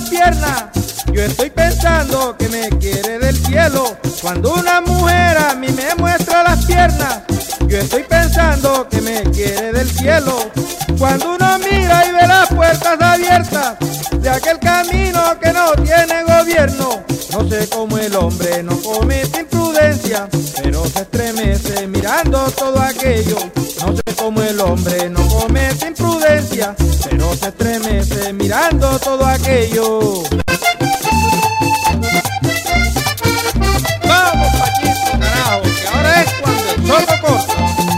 piernas. Yo estoy pensando que me quiere del cielo cuando una mujer a mí me muestra las piernas. Yo estoy pensando que me quiere del cielo cuando uno mira y ve las puertas abiertas de aquel camino que no tiene gobierno. No sé cómo el hombre no comete imprudencia, pero se estremece mirando todo aquello. No sé cómo el hombre no comete imprudencia, pero se estremece mirando todo aquello. Vamos, Paquito, carajo, que ahora es cuando el sol lo corta.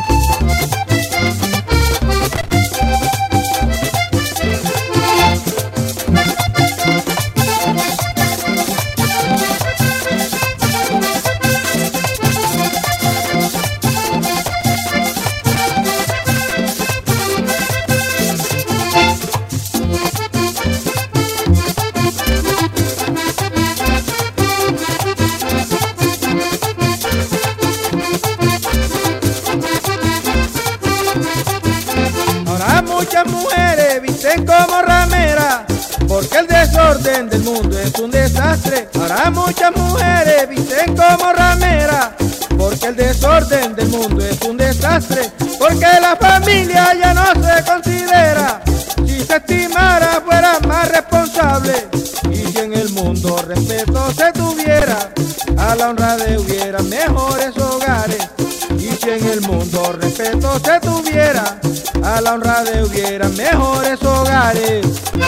Muchas mujeres visten como rameras, porque el desorden del mundo es un desastre. Ahora muchas mujeres visten como rameras, porque el desorden del mundo es un desastre. Porque la familia ya no se considera, si se estimara fuera más responsable. Y si en el mundo respeto se tuviera, a la honra hubiera mejores hogares. Y si en el mundo respeto se tuviera, a la honra hubiera mejores hogares.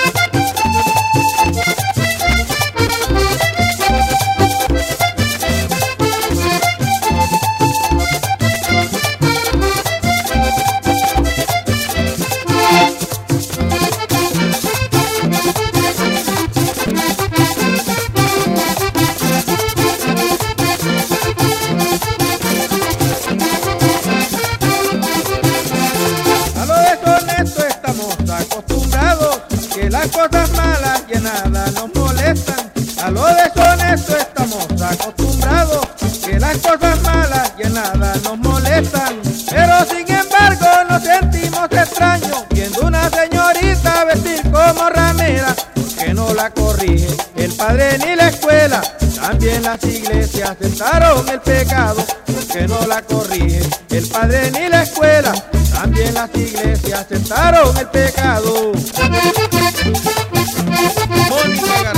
Acostumbrados que las cosas malas y nada nos molestan. A lo deshonesto estamos acostumbrados que las cosas malas y nada nos molestan. Pero sin embargo nos sentimos extraños viendo una señorita vestir como ramera, porque no la corrige el padre ni la escuela. También las iglesias aceptaron el pecado, porque no la corrige el padre ni la escuela. También las iglesias aceptaron el pecado. Mónica